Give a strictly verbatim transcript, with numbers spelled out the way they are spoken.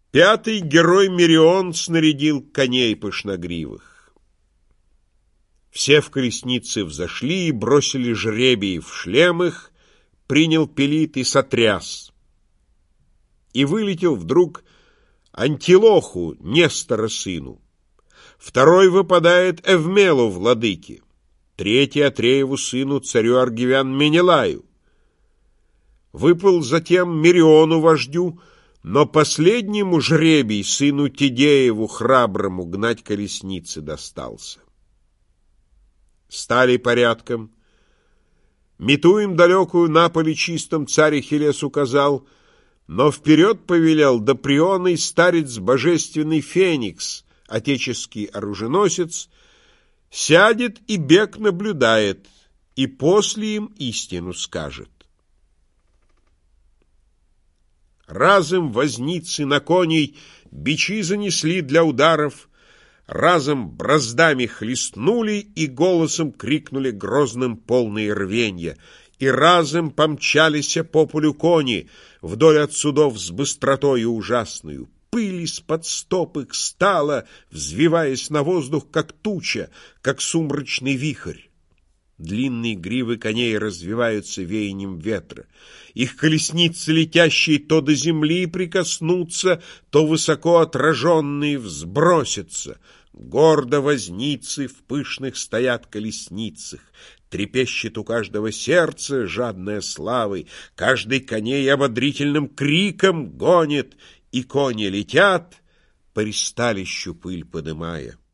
Пятый герой Мерион снарядил коней пышногривых. Все в колесницы взошли и бросили жребий в шлем их, принял Пелит и сотряс. И вылетел вдруг Антилоху, Нестора сыну. Второй выпадает Эвмелу, владыке. Третий Атрееву сыну, царю аргивян Менелаю. Выпал затем Мериону вождю, но последнему жребий, сыну Тидееву храброму, гнать колесницы достался. Стали порядком. Мету им далекую на поле чистом царь Ахиллес указал, но вперед повелел доприонный старец божественный Феникс, отеческий оруженосец, сядет и бег наблюдает, и после им истину скажет. Разом возницы на коней бичи занесли для ударов, разом браздами хлестнули и голосом крикнули грозным полные рвенья, и разом помчались по полю кони вдоль от судов с быстротою ужасную. Пыль из-под стоп их стала, взвиваясь на воздух, как туча, как сумрачный вихрь. Длинные гривы коней развиваются веянием ветра. Их колесницы, летящие, то до земли прикоснутся, то высоко отраженные взбросятся. Гордо возницы в пышных стоят колесницах. Трепещет у каждого сердце жадная славой. Каждый коней ободрительным криком гонит, и кони летят, по ристалищу пыль подымая.